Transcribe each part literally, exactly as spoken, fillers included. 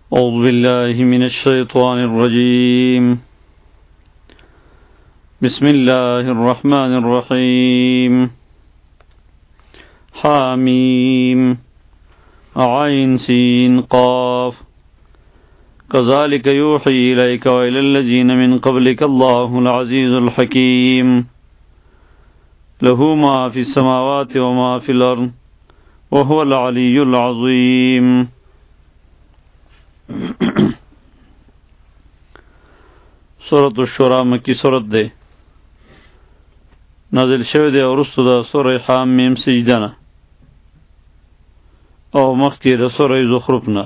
أعوذ بالله من الشيطان الرجيم. بسم الله الرحمن الرحيم. حاميم عين سين قاف كذلك يوحي إليك وإلى الذين من قبلك الله العزيز الحكيم له ما في السماوات وما في الأرض وهو العلي العظيم. سورة الشورى مکی سورت دے نازل شوی دے ورستو دا سورہ حامیم سجدنا او مخی دا سورہ زخرفنا.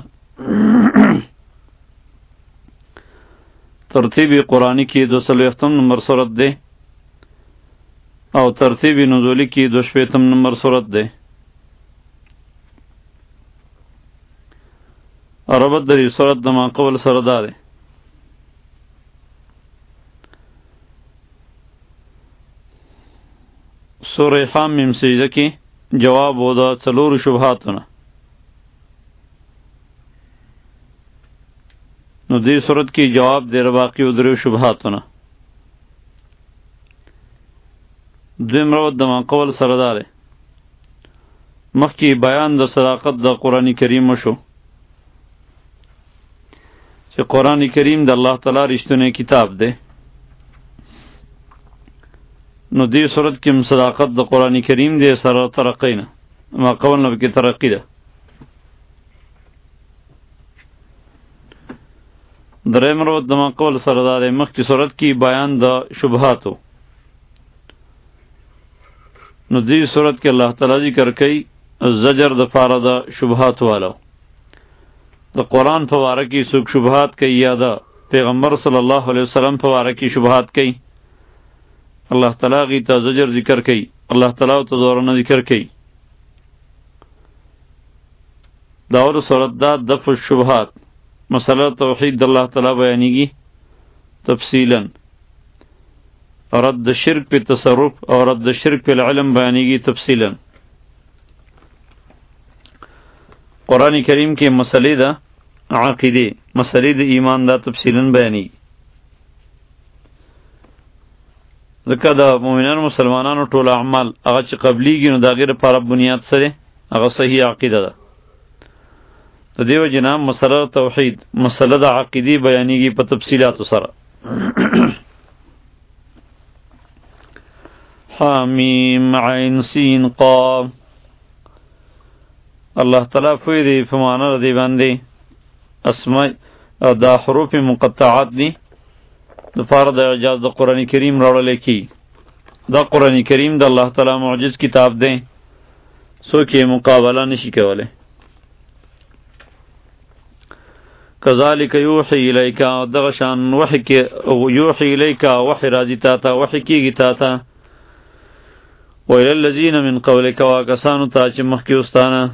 ترتیبی قرآنی کی دو سلو اختم نمبر سورت دے او ترتیبی نزولی کی دو شویتم نمبر سورت دے. ربط دری سورت دما قبل سردا دے. سورہ حامیم سجدہ کی جواب ہو دا چلور شبہاتنا. نو دی سورت کی جواب دیر باقی ادری شبہاتنا. دویم ربط دما قبل سردا دے. مخ کی بیان دا صداقت دا قرآن کریم شو کہ قرآن کریم دا اللہ تعالی رشتنے کتاب دے. نو دی صورت کی صداقت دا قرآن کریم دے سر ترقی نا ما قول نبی کی ترقی دا. درہم روت دا ما قول سردار مخ کی صورت کی بیان دا شبہاتو. نو دی صورت کے اللہ تعالی ذکر کئی زجر دا پارا دا شبہات والا دا قرآن فوارہ کی سوک شبہات کئی یا دا پیغمبر صلی اللہ علیہ وسلم فوارہ کی شبہات کئی اللہ تعالیٰ کی تا زجر ذکر کئی اللہ تعالیٰ تا زورنا ذکر کئی. داور صورت دا دفع الشبہات مسئلہ توحید اللہ تعالیٰ بیانی گی تفصیلا رد شرک پہ تصرف اور رد شرک پہ العلم بیانی گی تفصیلا. قرآن کریم کے مسئلے دا عقیدے مسئلے دا ایمان دا تفصیلا بیانی گی. ذکر دا مومنان مسلمانانو ټول اعمال هغه چې قبلیږي نو دا غیر پر بنیاد سره هغه صحیح عقیده ده. د دیو جناب مسله توحید مسله د عقیدی بیانېږي په تفصیلات سره. حامیم عین سین قاف الله تعالی فیدی فمانه دی باندې اسماء دا حروف مقطعات دی دفار دا اعجاز دا قرآن کریم راوڑلے کی. دا قرآن کریم دا اللہ تعالی معجز کتاب دیں سو کہ مقابلہ نشی کولے. کذالک یوحی الیکا دغشان وحی کے یوحی الیکا وحی رازی تاتا وحی کی گی تاتا ویلی اللذین من قولک واکسانو تا چی مخی استانا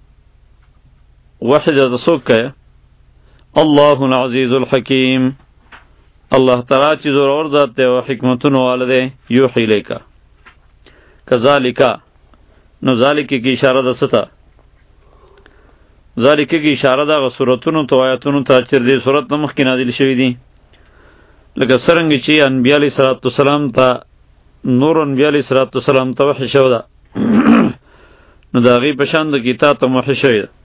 وحی دا سوک ہے اللہ العزیز الحکیم اللہ تعالی چیز اور ذات دے و حکمتن والدے یوحی الیکا. کذالکا نو ذالکی کی اشارہ دا ستا ذالکی کی اشارہ دا غصورتن تو آیتن تا چر دے صورت نمخ کی نازل شوی دی لکہ سرنگی چی انبیاء علیہ السلام تا نور انبیاء علیہ السلام تا وحی شو دا نو دا غی پشاند کی تا تا وحی شوی دا.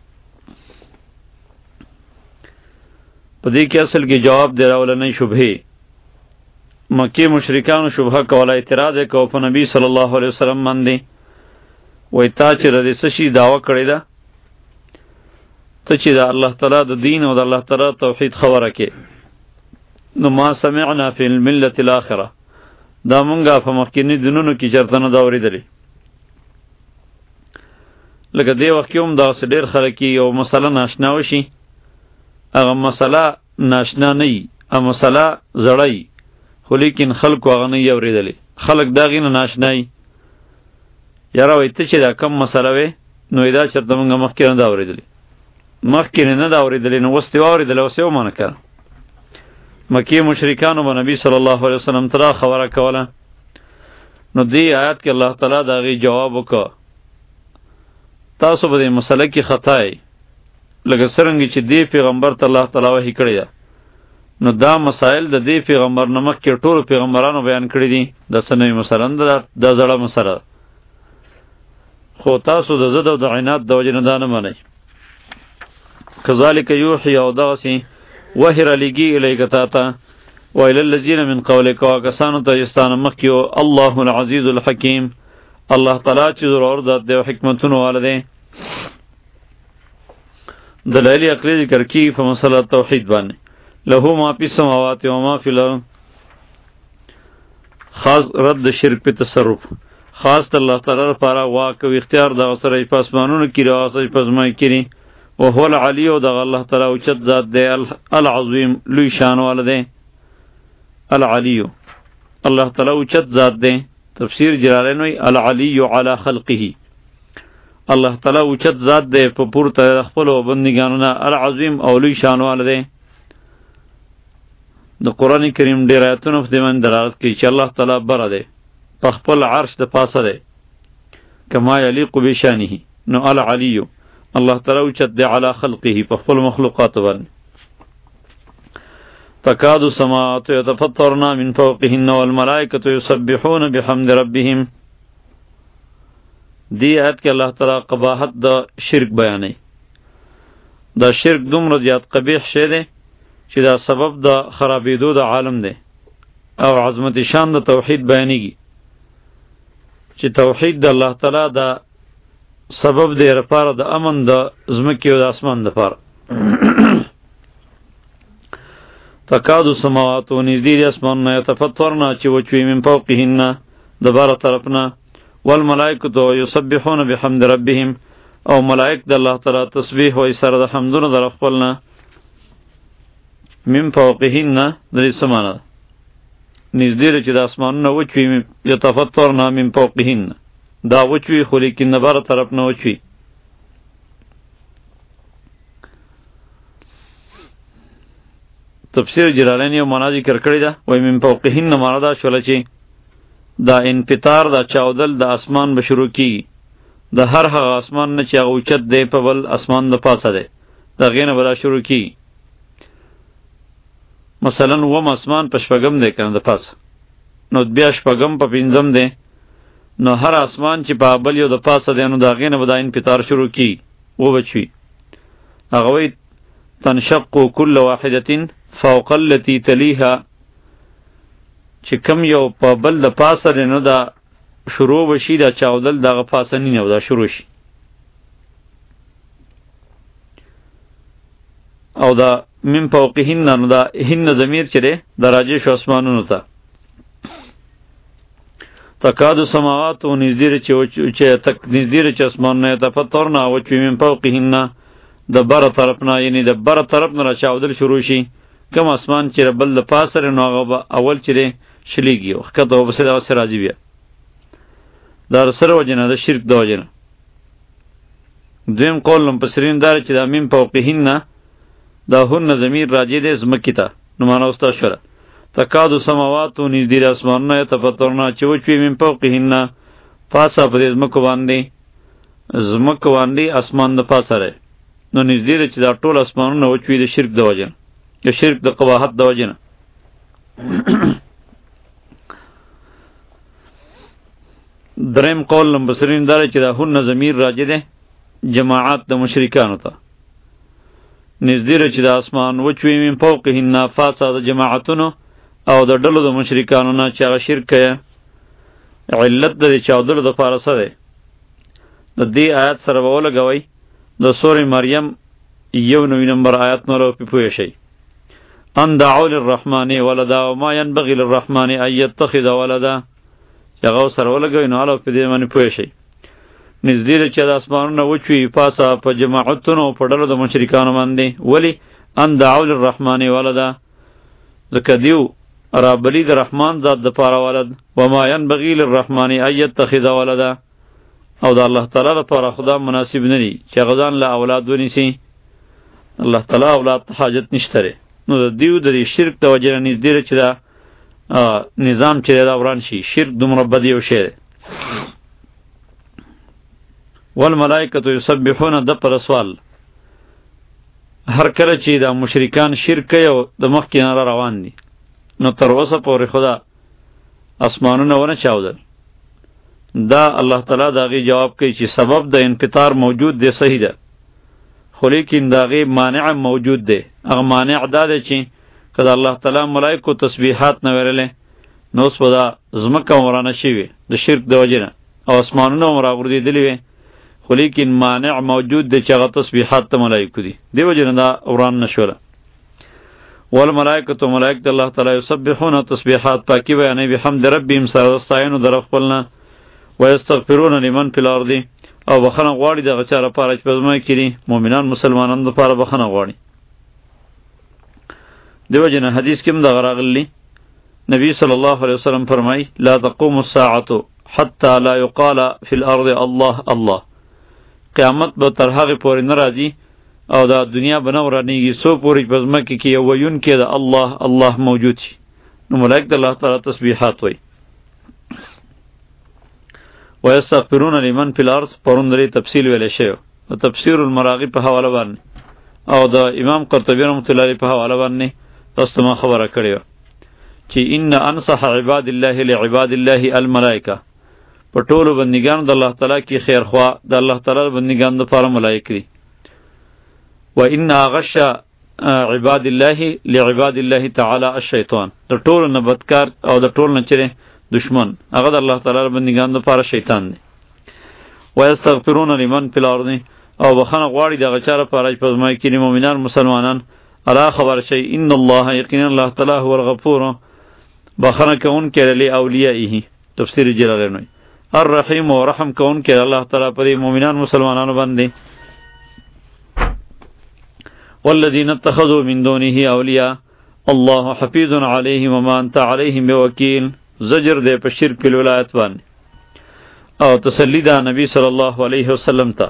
پدی کے اصل کی جواب دے راولا نہیں شبہی مکی مشرکان شبہ کولا اعتراض ہے کہ نبی صلی اللہ علیہ وسلم من دی وی تا چی ردی سشی دعوی کردی دا تا چی دا اللہ تعالی دا دین و دا اللہ تعالی توحید خبر کے نو ما سمعنا فی الملت الاخرہ دا منگا فمخینی دنونو کی چرتن داوری دلی. لکہ دے وقیوم دا سدیر خلقی او مسئلہ ناشناوشی اغا مسئلہ ناشنا نئی اغا مسئلہ زڑائی خو لیکن خلق اغا نئی اوری دلی خلق داغین ناشنائی یارا ویتا چی دا کم مسئلہ وی نو ایدا چرتا منگا مخی ندا اوری دلی مخی ندا اوری دلی نو وستی اوری دلی وستی او مانا کرا. مکی مشرکانو با نبی صلی اللہ علیہ وسلم ترا خبرہ کولا نو دی آیات کے اللہ تعالی داغی جوابو کا تاسو با دی مسئلہ کی خطائی لکه څرنګه چې دی پیغمبر ته الله تعالی وحی کړی ده، نو دا مسائل د دې پیغمبر نه مخکې ټولو پیغمبرانو بیان کړي دي. دا څه نوي مثلا دا زړه مسله، خو تاسو د ضد او د عناد د وجې نه دا نه منئ. کذالک یوحی، او دغسې وحی رالیږي الیک تا ته، ویلی الذین من قولک، او کسانو ته چې ستا نه مخکې وو، الله العزیز الحکیم، الله تعالی چې زورور ذات دی او حکمتونو والا دی. دلایل عقلی ذکر کی په مسله توحید باندې، له ما فی السماوات و ما فی الارض، خاص رد شرک په تصرف، خاص الله تعالی لپاره واک او اختیار د سره په اسمانونو کې راځي په ځمکه کې، او هو العلی، او د الله تعالی اوچت ذات دی، العظیم لوی شان والا دی. العلی الله تعالی اوچت ذات دی. تفسیر جلالین وی العلی علی خلقه، الله تعالی اوچت ذات دی په پورته خپل بندګانو نه، العظیم او لوی شان والا دی. د قرآن کریم ډیر آیاتونه په دې باندې دلالت کوي چې الله تعالی بره دی، په خپل عرش د پاسه دی، کما یلیق بشانه. نو العلی الله تعالی اوچت دی علی خلقه، په خپل مخلوقات باندې. تکاد السماوات یتفطرن من فوقهن والملائکة یسبحون بحمد ربهم. دی آیت کې الله تعالی قباحت د شرک بیانوي. دا شرک دومره زیات قبیح شی دی چې دا سبب د خرابېدو د عالم دی، او عظمت شان د توحید بیانېږي چې توحید د الله تعالی د سبب دی لپاره د امن د ځمکې او د اسمان لپاره. تکاد السماوات، نږدې دي اسمانونه، یتفطرن چې وچوي، من فوقهن د بره طرف نه، والملائکة یسبحون بحمد ربهم، او ملائک د الله تعالی تسبیح وایي سره د حمدونو د خپل نه. من فوقهن د دې څه معنی ده؟ نږدې ده چې د اسمانونه وچوي، یتفطرن من فوقهن، دا وچوي خو لیکن د بره طرف نه وچوي. تفسیر جلالین یو معنا ذکر کړی ده، وایي من فوقهن معنا دا شوله چې دا انفطار، دا چاودل د اسمان به شروع کیږي، د هر هغه اسمان نه چې هغه اوچت دی په بل اسمان د پاسه دی، د هغې نه به دا شروع کیږي. مثلا وم اسمان په شپږم دی کنه د پاسه، نو بیا شپږم په پنځم دی، نو هر اسمان چې په بل یو د پاسه دی، نو د هغې نه به دا انفطار شروع کیږي، وبچوي. هغه وایي تنشق کل واحدة فوق التي تلیها، چې کم یو په بل د پاسه دی، نو دا شروع بشي، دا چاودل دغه پاسه نه نو دا شروع شي. او دا من فوقهن، نو دا هن ضمیر چې دی دا راجع شو اسمانونو ته. تکاد السماوات، نږدې چې تک نږدې چې اسمانونه یتفطرن وچوي، من فوقهن د بره طرف نه، یعنی د بره طرف نه را چاودل شروع شي. کم اسمان چې بل د پاسه نو هغه به اول چې دی شلیږي، او ښکته وبسې دغسې راځي بیا. دا سره وجه نه د شرک د وجه نه. دویم قول مفسرین دا چې دا من فوقهن دا هن ضمیر راجع دی ځمکې ته، نو معنا اوس تاسو شوله. تکاد السماوات، نږدې د اسمانونه، یتفطرن چې وچوي، من فوقهن پاسه په دې ځمکو باندې، ځمکو باندې اسمان د پاسه دی، نو نږدې دی چې دا ټول اسمانونه وچوي د شرک د وجه نه، د شرک د قباحت د وجه نه. دریم قول مفسرین دا چې دا هن ضمیر راجع دی جماعت د مشرکانو ته، نږدې چې د اسمان وچوي، من فوقهن پاسه د جماعتونو او د ډلو د مشرکانو نه چې هغه شرک کوي. علت د دې چاودلو دپاره څه دی؟ د دې آیات سره به ولګوئ د سورې مریم یو نوي نمبر آیات نور پې پوه شئ. ان دعوا للرحمن ولدا وما ينبغي للرحمن ان يتخذ ولدا، چې هغه سره ولګوئ نو هله په دې باندې پوه شئ. نږدې ده چې د اسمانونه وچوي پاسه په جماعتونو په ډلو د مشرکانو باندې. ولې؟ ان دعوا للرحمن ولدا، ځکه دیو رابلی د رحمان ذات دپاره ولد، وما ينبغي للرحمن ان يتخذ ولدا، او د الله تعالی لپاره خدا مناسب نه دی چې هغه ځان له اولاد ونیسي. الله تعالی اولاد ته حاجت نشته دی. نو د دیو د دې شرک د وجې نه نږدې ده چې دا نظام چې دا وران شي. شرک دومره بد یو شی دی. والملائکة یسبحون د پر سوال هر کله چې دا مشرکان شرک کوي او د مخکې نه روان دي نو تر اوسه پورې خدا اسمانونه ونه چاودل. دا الله تعالی دا غي جواب کوي چې سبب د انفطار موجود دی صحیح ده، خو لیکن دا غي مانع موجود دی. هغه مانع دا دی چې کله الله تعالی ملائکو تسبیحات نه ورلې نو اوس به دا ځمکه ورانه شوي د شرک د وجې نه او اسمانونه هم راغورځېدلي وي، خو لیکن مانع موجود دی چې هغه تسبیحات د ملائکو دي، دې وجې نه دا وران نه شوله. والملائکة ملائکة الله تعالی یسبحون تسبیحات پاکی بیانوي بحمد ربهم سره ستاینو در خپلنا ویستغفرون لمن فی الارض او بخنه غواړي دغه چا لپاره چې په ځمکه کې دي مؤمنان مسلمانانو لپاره بخنه غواړي. دیو جن حدیث کې هم دغه راغلی نبی صلی الله علیه وسلم فرمای لا تقوم الساعة حتى لا يقال في الارض الله الله، قیامت به تر هغې پورې نه راځي او دا دنیا به نه ورانېږي څو پورې په ځمکه کې یو ویونکی د الله الله موجود شي. نو ملائکه د الله تعالی تسبیحات وایي. ویستغفرون لمن فی الارض پرون درې تفصیل ویلی شوی د تفسیر المراغب په حواله باندې او د امام قرطبي رحمة الله علیه په حواله باندې تاسو ته ما خبره کړې وه چې ان انصح عباد الله لعباد الله الملائکه، په ټولو بندګانو د الله تعالی کې خیرخوا د الله تعالی بندګانو دپاره ملایک دي. و ان اغش عباد الله لعباد الله تعالی الشیطان، د ټولو نه بدکار او د ټولو نه چرې دشمن هغه د الله تعالی بندګانو دپاره شیطان دی. ویستغفرون لمن فی الارض او بخنه غواړي دغه چا لپاره چې په ځمکه کې مؤمنان مسلمانان الا خبر شي ان الله یقینا الله تعالی هو الغفور بخنه کوونکی لی اولیائه تفسیر جلالین الرحیم و رحم کوونکی الله تعالی پر مؤمنان مسلمانانو باندې. والذین اتخذوا من دونه اولیاء الله حفیظ علیهم وما انت علیهم بوکیل، زجر دے په شرک الولایت باندې او تسلی دا نبی صلی الله علیه وسلم ته.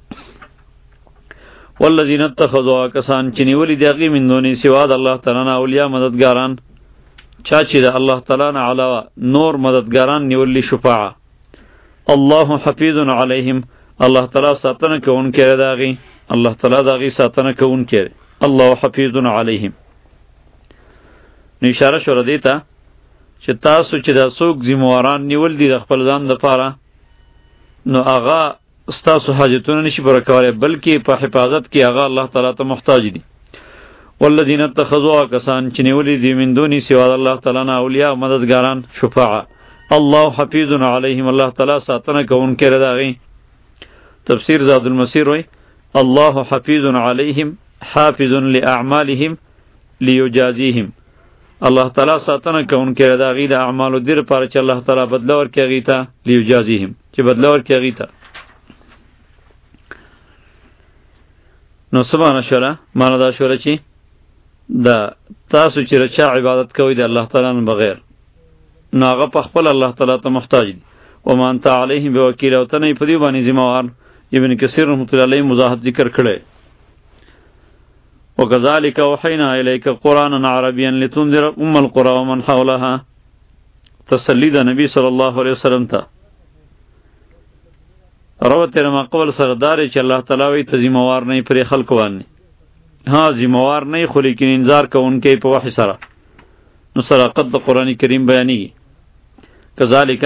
والذین اتخذوا کسان چې نیولي دي هغې من دونې سوا د الله تعالی نه اولیاء مددګاران، چا چې د الله تعالی نه علاوه نور مددګاران نیولي شفاعه. الله حفیظ علیهم الله تعالی ساتنه کوونکی دی د هغې، الله تعالی د هغې ساتنه کوونکی دی. الله حفیظ علیهم نو اشاره شوله دې ته چې تاسو چې دا څوک ذمواران نیول دي د خپل ځان دپاره نو هغه ستاسو حاجتونه نشي پوره کولی، بلکې په حفاظت کې هغه الله تعالی ته محتاج دي. والذین اتخذوا کسان چې نیولي دي من دونې سوا د الله تعالی نه اولیاء مددګاران شفاعه الله حفیظ علیهم الله تعالی ساتنه کوونکی دی د هغې. تفسیر زاد المسیر وایي الله حفیظ علیهم حافظ لاعمالهم لیجازیهم، الله تعالی ساتنه کوونکی دی د هغې د اعمالو دې لپاره چې الله تعالی بدله ورکړي هغې ته لیجازیهم چې بدله ورکړي هغې ته. نو څه معنی شوله؟ معنی دا شوله چې د تاسو چې چا عبادت کوئ د الله تعالی نه بغیر نو هغه په خپل الله تعالی ته محتاج دي. وما انت علیهم بوکیل او ته نه یې په دې باندې ذمهوار. ابن کثیر رحمة الله علیه وضاحت ذکر کړی. وکذلک اوحینا الیک قرآنا عربیا لتنذر ام القرى ومن حولها، تسلی د نبی صلی الله علیه وسلم ته. روت ما قبل سره داري چې الله تعالی وی ته ذمہوار نه پرې خلق باندې، ها ذمہوار نه خو لیکن انذار کوونکی په وحی سره. نو صداقت د قرآن کریم بیانېږي. کذالک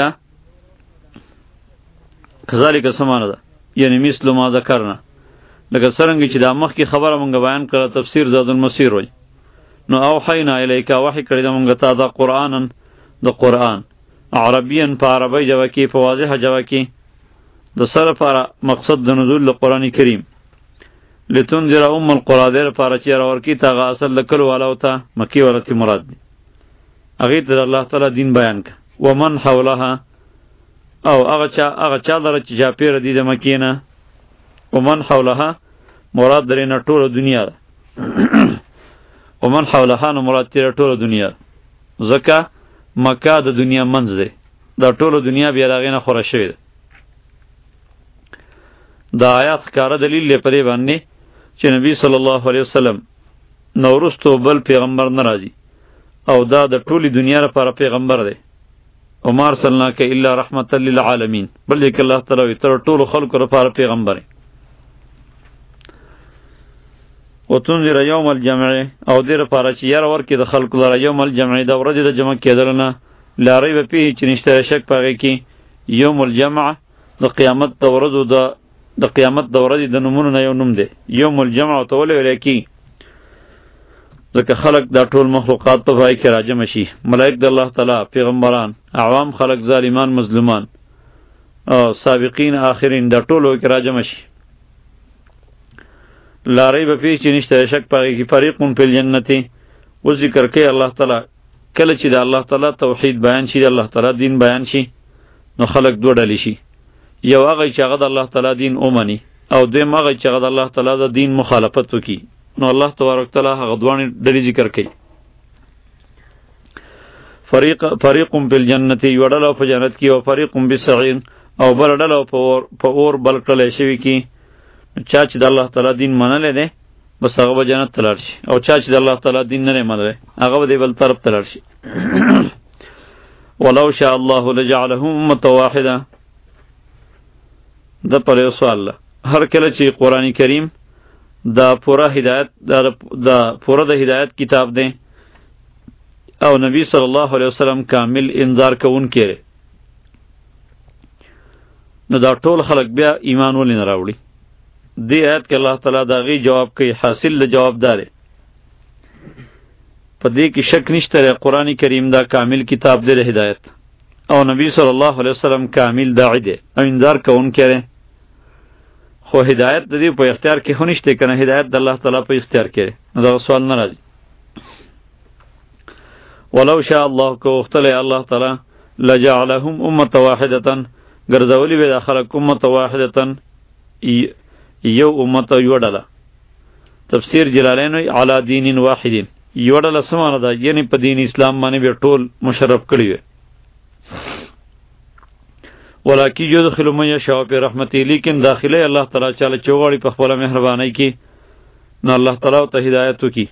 کذالک سمانه ده یعنی مثل ما ذکرنا، لکه څرنګه چې دا مخکې خبره مونږ بیان کړه تفسیر زاد المسیر وای. نو اوحینا الیک وحی کړی ده مونږ ته دا قرآنا د قرآن عربیا په عربی ژبه کې په واضحه ژبه کې د سره لپاره مقصد د نزول د قرآن کریم لتنذر ام القرى دې لپاره چې راورکي ته هغه اصل د کلو والاو ته مکې ولته مراد دی، هغې ته د الله تعالی دین بیان که. ومن حولها او هغه چا هغه چا لره چې چاپېره دي د مکې نه، ومن حولها مراد درې نه ټوله دنیا ده. ومن حولها نو مراد تېره ټوله دنیا ده، ځکه مکه د دنیا منځ دی، دا ټوله دنیا بیا د هغې نه خوره شوې ده. دا آیات ښکاره دلیل دی په دې باندې چې نبی صلی الله علیه وسلم نه وروستو بل پیغمبر نه راځي او دا د ټولې دنیا لپاره پیغمبر دی. وما ارسلناک الا رحمة للعالمین، بلکې الله تعالی وایي ته ټولو خلکو لپاره پیغمبر یې. وتنذر یوم الجمع او دیر پاره چې یاره ورکې د خلکو لره یوم الجمع د ورځې د جمع کېدلو نه لا ریب فیه چې نشته شک په هغې کې یوم الجمع د قیامت د ورځو د د قیامت د ورځې د نومونو نه یو نوم دی یوم الجمع ته ولې ویلی کېږي ځکه خلق دا ټول مخلوقات په پای کې راجمع شي ملائک د الله تعالی پیغمبران عوام خلق ظالمان مظلومان او سابقین آخرین دا ټول کې راجمع شي لا ریب فیه چې نشته شک په هغې کې فریق فی الجنة و ذکر کوي الله تعالی کله چې د الله تعالی توحید بیان شي د الله تعالی دین بیان شي نو خلق دوه ډلې شي یو هغه چې هغه د الله تعالی دین ومني او دویم هغه چې هغه د الله تعالی د دین مخالفت وکړي نو الله تبارک تعالی هغه دواړه ډلې ذکر کوي فریق فریق فی الجنة یو ډله په جنت کې او فریق بالسعیر او بل ډله په اور بل کړلی شوي کې چا چې د الله تعالی دین منلی دی بس هغه به جنت ته لاړ شي او چا چې د الله تعالی دین نه دی منلی هغه به دی بل طرف ته لاړ شي ولو شاء الله لجعلهم امة واحده د پر یو سوال هر کله چې قرآن کریم دا پورا هدایت دا پورا د هدایت کتاب دی او نبی صلی الله علیه وسلم کامل انذار کوونکی دی نو دا ټول خلق بیا ایمان ولې نه راوړي دی آیت کې الله تعالی دا غي جواب کوي حاصل د جواب داره په دې کې شک نشته قرآن کریم دا کامل کتاب دی د هدایت او نبی صلی الله علیه وسلم کامل داعی دی او انذار کوونکی دی خو هدایت د دې په اختیار کې خو نشته کنه هدایت د الله تعالی په اختیار کې نو دا سوال نه راځي ولو شاء الله کو اختلی الله تعالی لجعلهم امه واحده ګرځولي به د خلق امه واحده یو امت یو ډله تفسیر جلالین علی دین واحد یو ډله سمانه ده یعنی په دین اسلام باندې به ټول مشرف کړي وي ولکه یدخل من یشاء فی رحمته لیکن داخله الله تعالی چاله چوغړي په خپل مهرباني کې نو الله تعالی ته هدایت وکي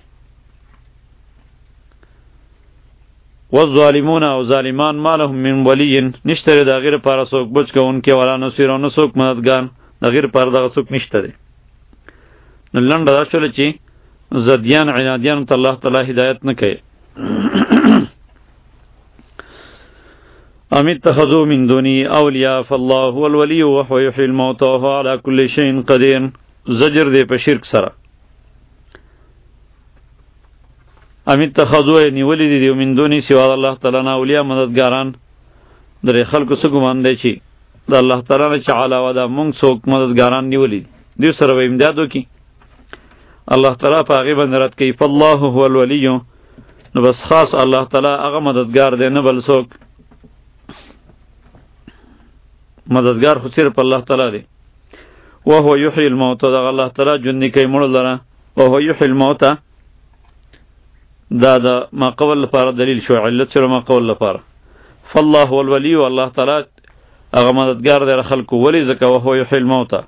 والظالمون او ظالمان ما لهم من ولی نشتره دا غیر پارا سوک بچ کوونکې ولا نصير او نسوک مددگار دا غیر پارا دغه سوک نشته دی نو لنډه دا شوله چې زدیان عنادیان ته الله تعالی هدایت نه کوي ام اتخذوا من دوني اولیاء فالله هو الولي وهو يحيي الموتى وهو على كل شيء قدير زجر دی په شرک سره ام اتخذوا نیولی دی من دوني سوا الله تعالی نه اولیاء مددګاران درې خلکو څه ګمان دی چې د الله تعالی نه چې علاوه ده مونږ څوک مددګاران نیولی دوی سره به امداد وکړي الله تعالی په هغې باندې رد کوي فالله هو الولي نو بس خاص الله تعالی هغه مددګار دی نه بل څوک مددگار خو صرف الله تعالی دی وهو یحیی الموتى دا الله تعالی ژوندي کوي مړو لره وهو یحیی الموتى دا د ما قول لپاره دلیل شو علت شو ما قول لپاره فالله هو الولي والله تعالی هغه مددگار دی خلکو ولی ځکه وهو یحیی الموتى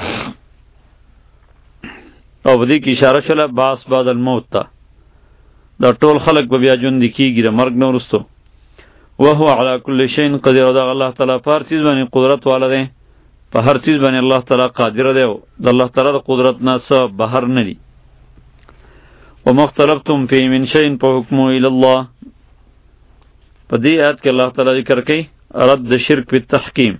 او په دې کې اشاره شوله باس بعد الموت ته دا ټول خلک به بیا ژوندي کېږي د مرګ نه وروستو وهو على كل شيء قدير دا الله تعالی په هر چیز باندې قدرت والا دی په هر چیز باندې الله تعالی قادر دی د الله تعالی د قدرت نه څه بهر نه دی وما اختلفتم فيه من شيء فحكمه الى الله په دې آیت کې الله تعالی ذکر کوي رد شرک په تحکیم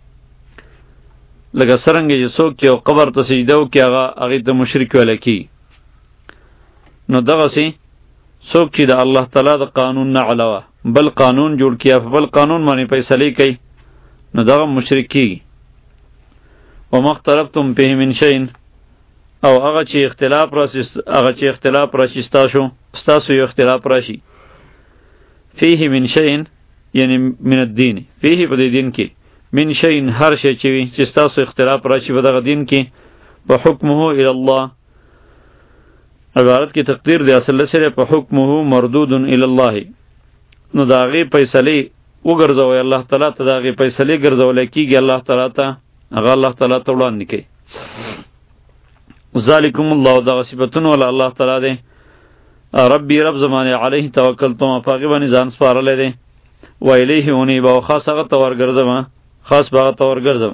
لکه څرنګه چې څوک چې قبر ته سجده وکړي هغه هغې ته مشرک ویلی کېږي نو دغسې څوک چې د الله تعالی د قانون نه علاوه بل قانون جوړ کیا په بل قانون باندې فیصله کوي نو دغه مشرک کیږي وما اختلفتم فيه من شيء او هغه چې اختلاف راشي هغه چې اختلاف راشي تاسو تاسو یو اختلاف راشي فيه من شيء یعنی من الدین فيه په دې دین کې من شيء هر شی چې وي چې تاسو اختلاف راشي په دغه دین کې په حکمه الى الله عبارت کی تقدیر دی اصل سره په حکمه مردود الى الله نو دا غي فیصله وګرځوي الله تعالی ته دا غي فیصله ګرځول کیږي الله تعالی ته هغه الله تعالی ته وړاندې کوي ذالکم الله دا صفاتون ول الله تعالی دی ربي رب زمانه علیه توکلت ما فاغي باندې ځان سپارل دی و الیه ونی با خاص هغه تور ګرځم خاص باغ تور ګرځم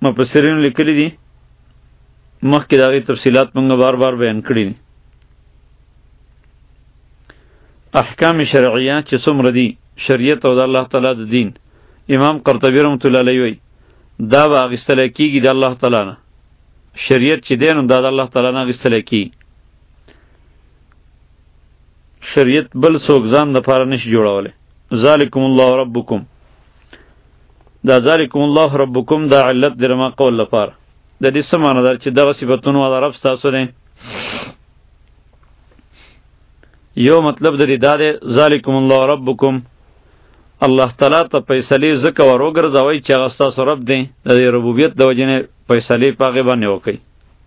مفسرین لیکلی دي مخکې د هغې تفصیلات موږ بار بار بیان کړي دي. احکام شرعیه چې څومره دي شریعت او د الله تعالی د دین، امام قرطبي رحمت الله علیه وی دا به اخیستلی کېږي د الله تعالی نه. شریعت چې دی نو دا د الله تعالی نه اخیستلی کېږي. شریعت بل څوک ځان دپاره نشي جوړولی. ذالکم الله ربکم، دا ذالکم الله ربکم دا علت دی رما قول لپاره. د دې څه معنی ده چې دغه صفتونه والا رب ستاسو دی. یو مطلب د دې دا دی ذالکم الله ربکم، الله تعالی ته فیصلې ځکه ور وګرځوئ چې هغه ستاسو رب دی، د دې ربوبیت د وجې نه فیصلې په هغې باندې وکئ.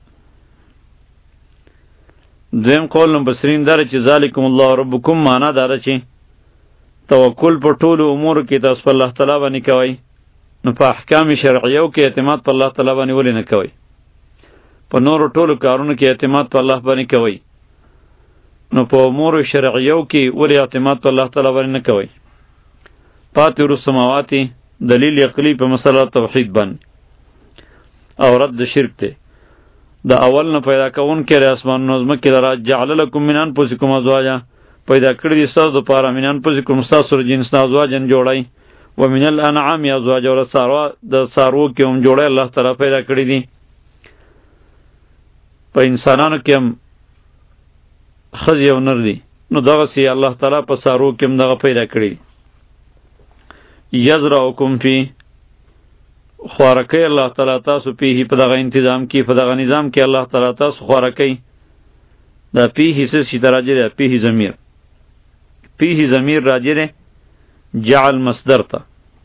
دویم قول مفسرین دا چې ذالکم الله ربکم معنا دا ده چې توکل په ټولو امورو کې تاسو په الله تعالی باندې کوئ. نو په احکام شرعیو کې اعتماد په الله تعالی باندې ولې نه کوئ؟ په نورو ټولو کارونو کې اعتماد په الله باندې کوئ، نو په امور شرعیو کې ولې اعتماد په الله تعالی باندې نه کوئ؟ فاطر السماوات دلیل عقلی په مسله توحید باندې او رد شرک ته. د اول نه پیدا کون کې اسمان نظم کې لرا جعل لكم من انفسکم ازواجا، پیدا کړی دي تاسو لپاره من انفسکم تاسو جنس ازواجن جوړای، و من الانعام ازواج او ساروا د سارو کې هم جوړای الله تعالی پیدا کړی دي. په انسانانو کې هم خزی او نر دي، نو دغه سي الله تعالی په سارو کې هم دغه پیدا کړی. یزرعکم فی، خوارکی الله تعالی تاسو پیه په دغه انتظام کې، په دغه نظام کې الله تعالی تاسو خوارکی. دا پیه څه شي ته راجع دی؟ پیه ضمیر، پیه ضمیر راجع دی جعل مصدر ته.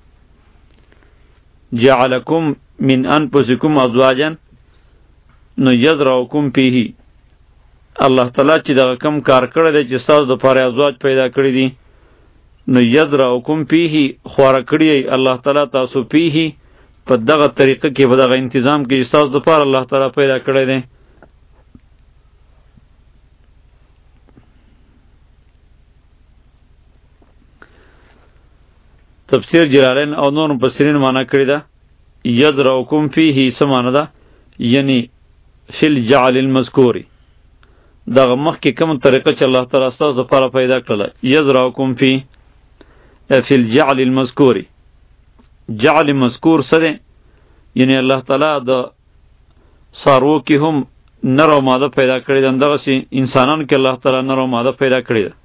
جعلکم من انفسکم ازواجا، نو یزرعکم پیه الله تعالی چې دغه کم کار کړی دی چې ستاسو دپاره ازواج پیدا کړي دي، نو یزرعکم پیه خواره کړي الله تعالی تاسو پیه په دغه طریقه کې، په دغه انتظام کې چې ستاسو دپاره الله تعالی پیدا کړی دی. تفسیر جلالین او نور مفسرین معنا کړی ده یزرعکم فیه څه معنا ده؟ یعنی فی الجعل المذکوری، دغه مخکې کوم طریقه چې الله تعالی ستاسو دپاره پیدا کړله یزرعکم فی فی الجعل المذکوری. جعل مذکور څه دی؟ یعنی الله تعالی د څاروو کې هم نر او ماده پیدا کړې ده، همدغسې انسانانو کې الله تعالی نر او ماده پیدا کړې ده.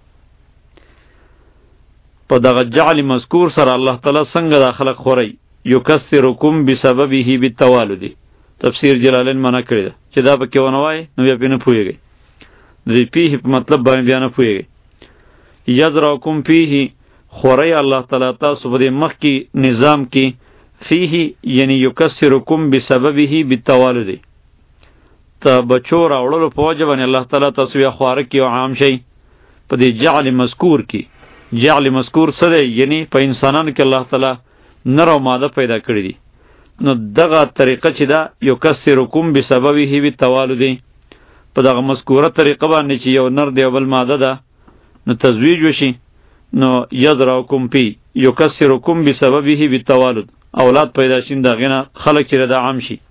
په دغه جعل مذکور سره الله تعالی څنګه دا خلق خوری؟ یکسرکم بسببه بالتوالد. تفسیر جلالین معنا کړی ده چې دا پکې ونه وایي نو بیا پې نه پوهېږئ، د دې پیښې په مطلب باندې بیا نه پوهېږئ. یزرعکم فیه خوری الله تعالی تاسو په دې مخکې نظام کې، فیه یعنی یکسرکم بسببه بالتوالد، ته بچو راوړلو په وجه باندې الله تعالی تاسو بیا خواره کړي او عام شئ په دې جعل مذکور کې. جعل مذکور څه دی؟ یعنی په انسانانو کې الله تعالی نر او ماده پیدا کړي دي. نو دغه طریقه چې ده یکسرکم بسببه بالتوالد، په دغه مذکوره طریقه باندې چې یو نر دی او بل ماده ده نو تزویج وشي، نو یزرعکم فی یکسرکم بسببه بالتوالد، اولاد پیدا شین دغې نه خلق چې ده عام شي.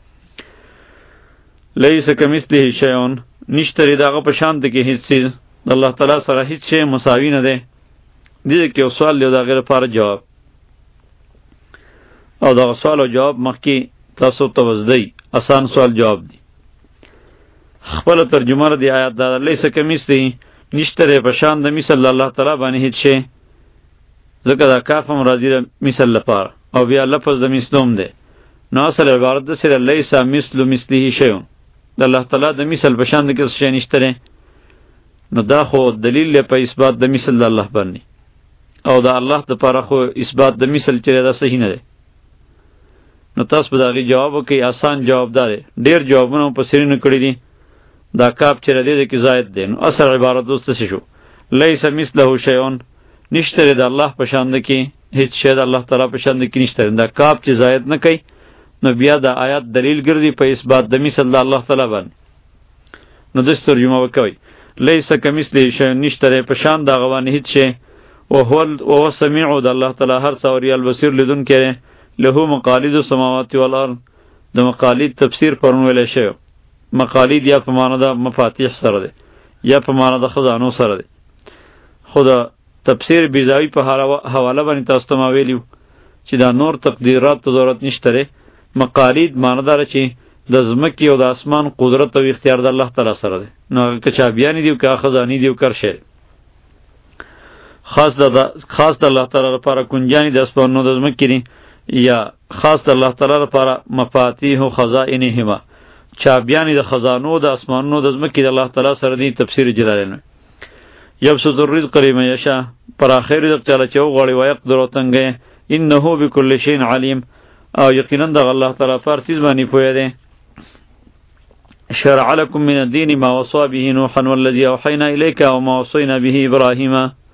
لیس کمثله شیء، نشته دی دغه په شان کې هیڅ څیز، د الله تعالی سره هیڅ شی مساوي نه دی. دې کې یو سوال دی او د هغې لپاره جواب، او دغه سوال او جواب مخکې تاسو ته وزدی آسان سوال جواب دی. خپله ترجمه د دې آیات دا ده لیس کمثله، نشته دی په شان د مثل الله تعالی باندې هیڅ شی، ځکه دا کاف هم راځي د مثل لپاره او بیا لفظ د مثلوم دی. نو اصل عبارت د سره لیس مثل مثله شیء، د الله تعالی د مثل په شان د کې شی نشته دی. نو دا خو دلیل دی په اثبات د مثل د الله باندې، او د الله دپاره خو اثبات د مثل چې دا صحیح نه دی. نو تاسو به د هغې جواب وکئ. آسان جواب دا دی، ډېر جوابونه مفسرینو کړي دي، دا کاف چې دی دی کې زاید دی. نو اصل عبارت اوس څه شو؟ لیس مثله شیء، نشته دی د الله په شان د کې هیڅ شی، د الله تعالی په شان د کې نشته دی. دا کاف چې زاید نه کوي نو بیا د آیات دلیل ګرځي په اثبات د مثل د الله تعالی باندې. نو داسې ترجمه وکوئ لیس کمثله شیء، نشته دی په شان د هغه باندې هیڅ شی، وهو السمیع، د الله تعالی هر څه اوري، البصیر لیدونکی دی، له مقالید السماوات والارض، د مقالید تفسیر پرون ویلی شوی. مقالید یا په معنا د مفاتیح سره دی یا په معنا د خزانو سره دی. خو د تفسیر بیضاوی په حواله باندې تاسو ته ما ویلیو چې دا نور تقدیرات ته ضرورت نشته دی. مقالید معنا داره چې د ځمکې او د اسمان قدرت او اختیار د الله تعالی سره دی. نو هغه که چابیانې دي او که خزانې دي او که هر شی خاص د خاص د الله تعالی لپاره کنجانې د اسمانونو د ځمکې دي یا خاص د الله تعالی لپاره مفاتیح و خزائنهما چابیانې د خزانو د اسمانونو د ځمکې د الله تعالی سره دي. تفسیر جلالین یبسط الرزق لمن یشاء پر اخر رزق چاله چې وغواړي ويقدر وتنګي انه بكل شيء علیم او یقینا د الله تعالی فارسیز باندې پوهه دی. شرع لكم من الدين ما وصى به نوحا والذي أوحينا إليك وما وصينا به إبراهيم.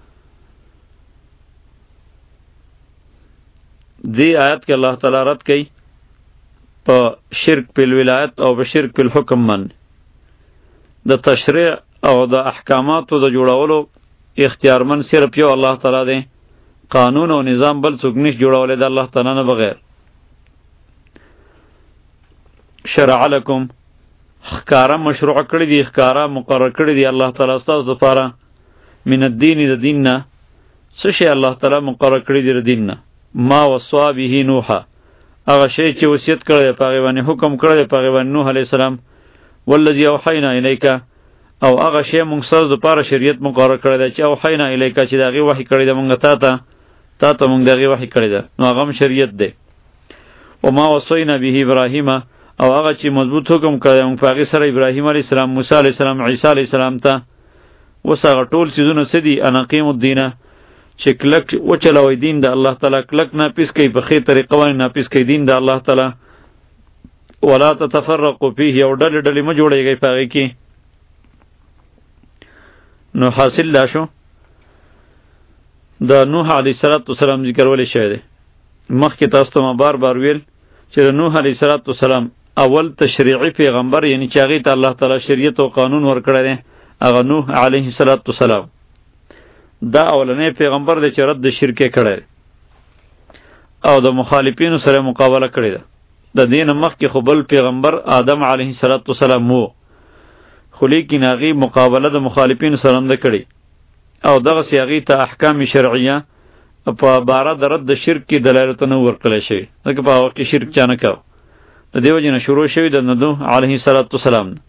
دی آیت کې الله تعالی رد کوي په شرک په ولایت او په شرک په حکم باندې. د تشریع او د احکاماتو د جوړولو اختیارمن صرف یو الله تعالی دی. قانون او نظام بل څوک نشي جوړولای د الله تعالی نه بغیر. شرع لكم خکارا مشروع کړی دی، خکارا مقرر کړی دی الله تعالی ستاسو لپاره من الدین د دین نه. څه شی الله تعالی مقرر کړی دی د دین نه؟ ما وصا به نوح، هغه شی چې وصیت کړی دی په هغې باندې حکم کړی دی په هغې باندې نوح علیه السلام. والذي اوحینا الیک، او هغه شی مونږ ستاسو دپاره شریعت مقرر کړی دی چې اوحینا الیک چې د هغې وحی کړی دی مونږ تا ته تا ته مونږ د هغې وحی کړی دی، نو هغه هم شریعت دی. وما وصینا به ابراهیم، او هغه چې مضبوط حکم کړی موږ په هغې سره ابراهیم علیه السلام، موسی علیه السلام، عیسی علیه السلام ته. اوس هغه ټول څیزونه څه دي؟ ان اقیموا الدینه، چې کلک وچلوئ دین د الله تعالی، کلک ناپیس کوئ په ښې طریقه باندې ناپیس کوئ دین د الله تعالی. ولا تتفرقوا فیه، او ډلې ډلې مه جوړېږئ په هغې کې. نو حاصل دا شو د نوح علیه السلام ذکر ولې شوی دی. مخکې تاسو ته ما بار بار ویل چې د نوح علیه السلام اول تشریعي پیغمبر، یعنی چې هغې ته الله تعالی شریعت او قانون ورکړی دی، هغه نوح علیه السلام دا اولنی پیغمبر دی چې رد د شرک یې کړی او د مخالفینو سره مقابله کړې ده. د دې نه مخکې خو بل پیغمبر آدم علیه السلام و، خو لیکن هغې مقابله د مخالفینو سره نه کړې او دغسې هغې ته احکام شرعیه په باره د رد د شرک کې دلایلو نه ورکړلی شوي، ځکه په هغه کې شرک چا نه کوه. د دې وجې نه شروع شوي د نوح علیه السلام نه.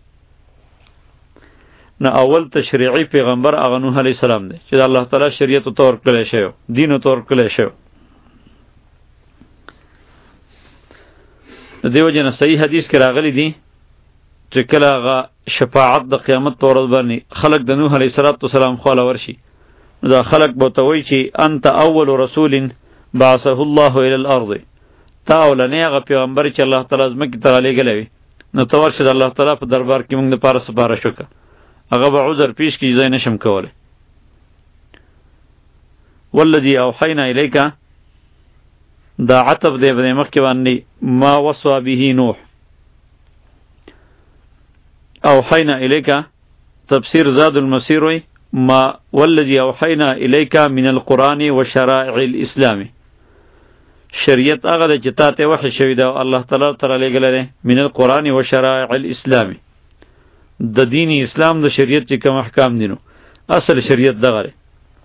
نه اول تشریعي پیغمبر هغه نوح علیه السلام دی چې د الله تعالی شریعت ورته ورکړلی شوی، دین ورته ورکړلی شوی. د دې وجې نه صحیح حدیث کې راغلی دي چې کله هغه شفاعت د قیامت په ورځ باندې خلک د نوح علیه السلام خواله ورشي، دا خلق بوته وی چې انت اول رسول بعثه الله الى الارض، تا اولنی هغه پیغمبر چې الله تعالی ځمکې ته رالیږلی وي، نو ته ورشه د الله تعالی په دربار کې موږ دپاره سپارښت وکړه. هغه به عذر پیش کړي زه نشم کولی. والذي اوحینا الیک دا عطف دی په مخکې باندې ما وصى به نوح. اوحینا الیک تفسیر زاد المسیر وی ما والذي اوحینا الیک من القرآن وشرائع الاسلام، شریعت هغه دی چې تا ته وحی شوی دی او الله تعالی ته رالیږلی دی. من القرآن وشرائع الاسلام، د دین اسلام د شریعت چې کوم احکام دي نو اصل شریعت دغه دی.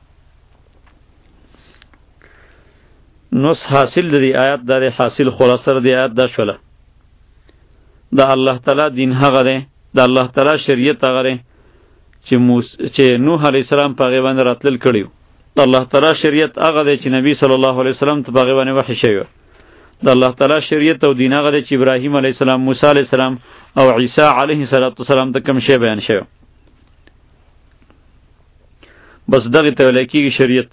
نو حاصل د دې آیات دا دی، حاصل خلاصه د دې آیات دا شوله د الله تعالی دین هغه دی، د الله تعالی شریعت هغه دی چې موس چې نوح علیه السلام په هغې باندې راتلل کړي وو. د الله تعالی شریعت هغه دی چې نبی صلی الله علیه وسلم ته په هغې باندې وحی شوی وه. د الله تعالی شریعت او دین هغه دی چې ابراهیم علیه السلام، موسی علیه السلام او عیسی علیه السلام ته کوم شی بیان شوی، بس دغې ته ویلی کېږي شریعت.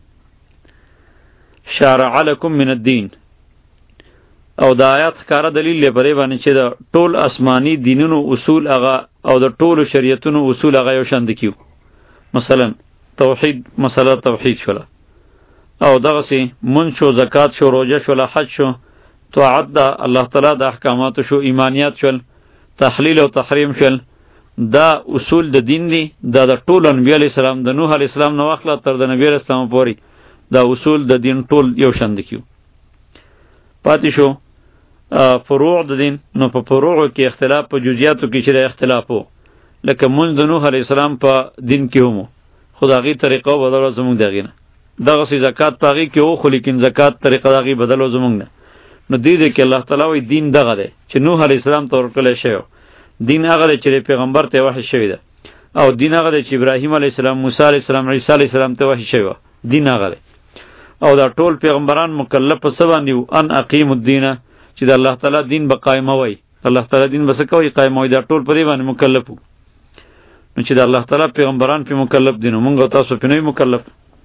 شرع لکم من الدین، او د آیات ښکاره دلیل دی په دې باندې چې د ټول آسماني دینونو اصول هغه او د ټولو شریعتونو اصول هغه یو شان کیو. مثلا توحید، مسله توحید شوله، او دغسې منځ شو، زکات شو، روژه شوله، حج شو، طاعت د الله تعالی د احکاماتو شو، ایمانیات شول، تحلیل او تحریم شول. دا اصول د دین دی، دا د ټول انبیاء علیه السلام د نوح علیه السلام نه واخله تر د نبی علیه السلام پورې دا اصول د دین ټول یو شان کیو. پاتې شو فروع د دین، نو په فروعو کې اختلاف، په جزئیاتو کې چې اختلاف وو، لکه مونږ د نوح علیه السلام په دین کې ومو، خو د هغې طریقه بدله زمونږ د هغې نه. دغسې زکات په هغې کې و، خو لیکن زکات طریقه د هغې بدله زمونږ نه. نو دې ځای کې الله تعالی وایي دین دغه دی چې نوح علیه السلام ته ورکړی شوی، دین هغه دی چې پیغمبر ته وحی شوی ده، او دین هغه دی چې ابراهیم علیه السلام، موسی علیه السلام، عیسی علیه السلام ته وحی شوی، دین هغه دی. او دا ټول پیغمبران مکلف په څه باندې وو؟ ان اقیموا الدین، چې د الله تعالی دین به قایموئ، الله تعالی دین به څه کوئ؟ قایموئ. دا ټول په دې باندې مکلف وو. نو چې د الله تعالی پیغمبران په مکلف دي، نو مونږ او تاسو په نه مکلف.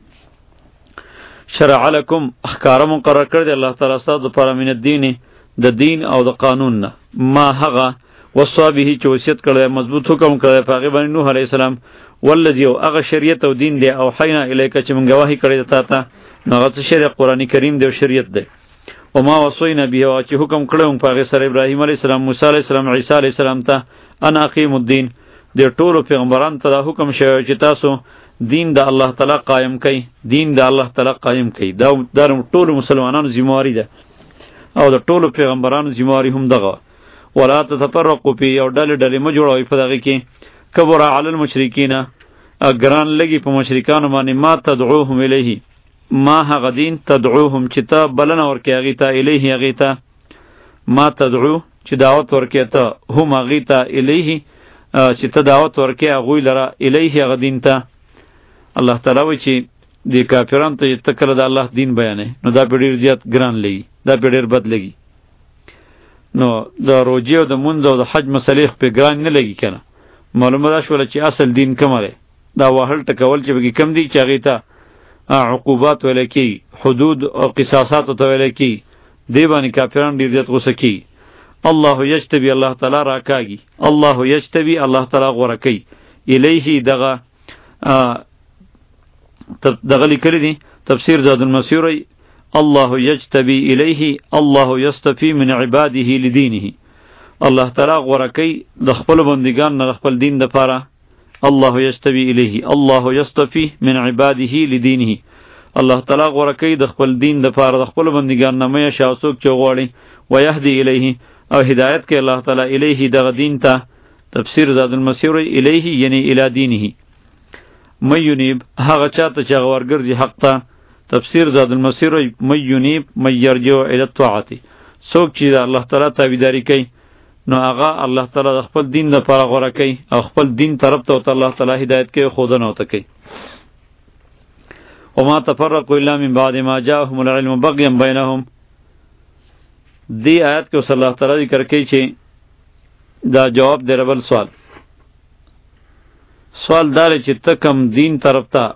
شرع لکم، احکار مقرر کړ دی الله تعالی ستاسو لپاره من الدین، د دین او د قانون نه، ما هغه وصا به چې وصیت کړی، مضبوط حکم کړی په هغې باندې نوح علیه السلام، والذي او هغه شریعت او دین دی، اوحینا الیک چې مونږ وحی کړی دی تا ته، نو هغه څه شریعت قرآن کریم دی او شریعت دی. وما وصینا به، او چې حکم کړی مونږ په هغې سره ابراهیم علیه السلام، موسی علیه السلام، عیسی علیه السلام ته، ان اقیموا الدین، د ټولو پیغمبرانو ته دا حکم شوی چې تاسو دین د الله تعالی قایم کړئ، دین د الله تعالی قایم کړئ. دا د ټولو مسلمانانو ذمہواری ده، او د ټولو پیغمبرانو ذمہواری هم دغه. ولا تتفرقوا فی، او ډلې ډلې مه جوړوئ په دغې کې. کبر علی المشرکین، ګران لګي په مشرکانو باندې، ما تدعوهم الیه، ما هغه دین تدعوهم چې ته بلنه ورکې هغې ته، الیه هغې ته، ما تدعو چې دعوت ورکې ته، هم هغې ته، الیه چې ته دعوت ورکې هغوی لره، الیه هغه دین ته. الله تعالی وایي چې د کافرانو ته ته کله د الله دین بیانې، نو دا پې ډېر زیات ګران لګي، دا پې ډېر بد لګي. نو د روژې او د مونځ او د حج مسلې پې ګران نه لګي که نه. معلومه دا شوله چې اصل دین کومه دی، دا وهل ټکول چې پکې کم دي، چې هغې ته عقوبات ویلی کېږي، حدود او قصاصاتو ته ویلی کېږي، دې باندې کافران ډېر زیات غوسه کېږي. الله یجتبی، الله تعالی راکاږي، الله یجتبی، الله تعالی غوره کوي، الیه دغه دغه لیکلی دی تفسیر زاد المسیر، الله یجتبی الیه، الله یصطفی من عباده لدینه، الله تعالی غوره کوي د خپل بندگان نه خپل دین دپاره. الله یجتبی الیه، الله یصطفی من عباده لدینه، الله تعالی غوره کوي د خپل دین دپاره د خپل بندگان نه، مې شاء څوک چې غواړي، ویهدی الیه، او هدایت کوي الله تعالی الیه دغه دین ته. تفسیر زاد المسیر الیه یعنی الی دینه. من یونیب، هغه چاته چې هغه ورګرځي حق ته. تفسیر زاد المسیر من یونیب من یرجع الی الطاعة، څوک چې د الله تعالی تابعداري کوي، نو هغه الله تعالی د خپل دین لپاره غوره کوي، او خپل دین طرف ته ورته الله تعالی هدایت کوي، ښودنه ورته کوي. وما تفرقوا الا من بعد ما جاءهم العلم بغیا بینهم، دی آیت کې الله تعالی ذکر کوي چې دا جواب دی ربل سوال. سوال دار چې ته کم دین طرف ته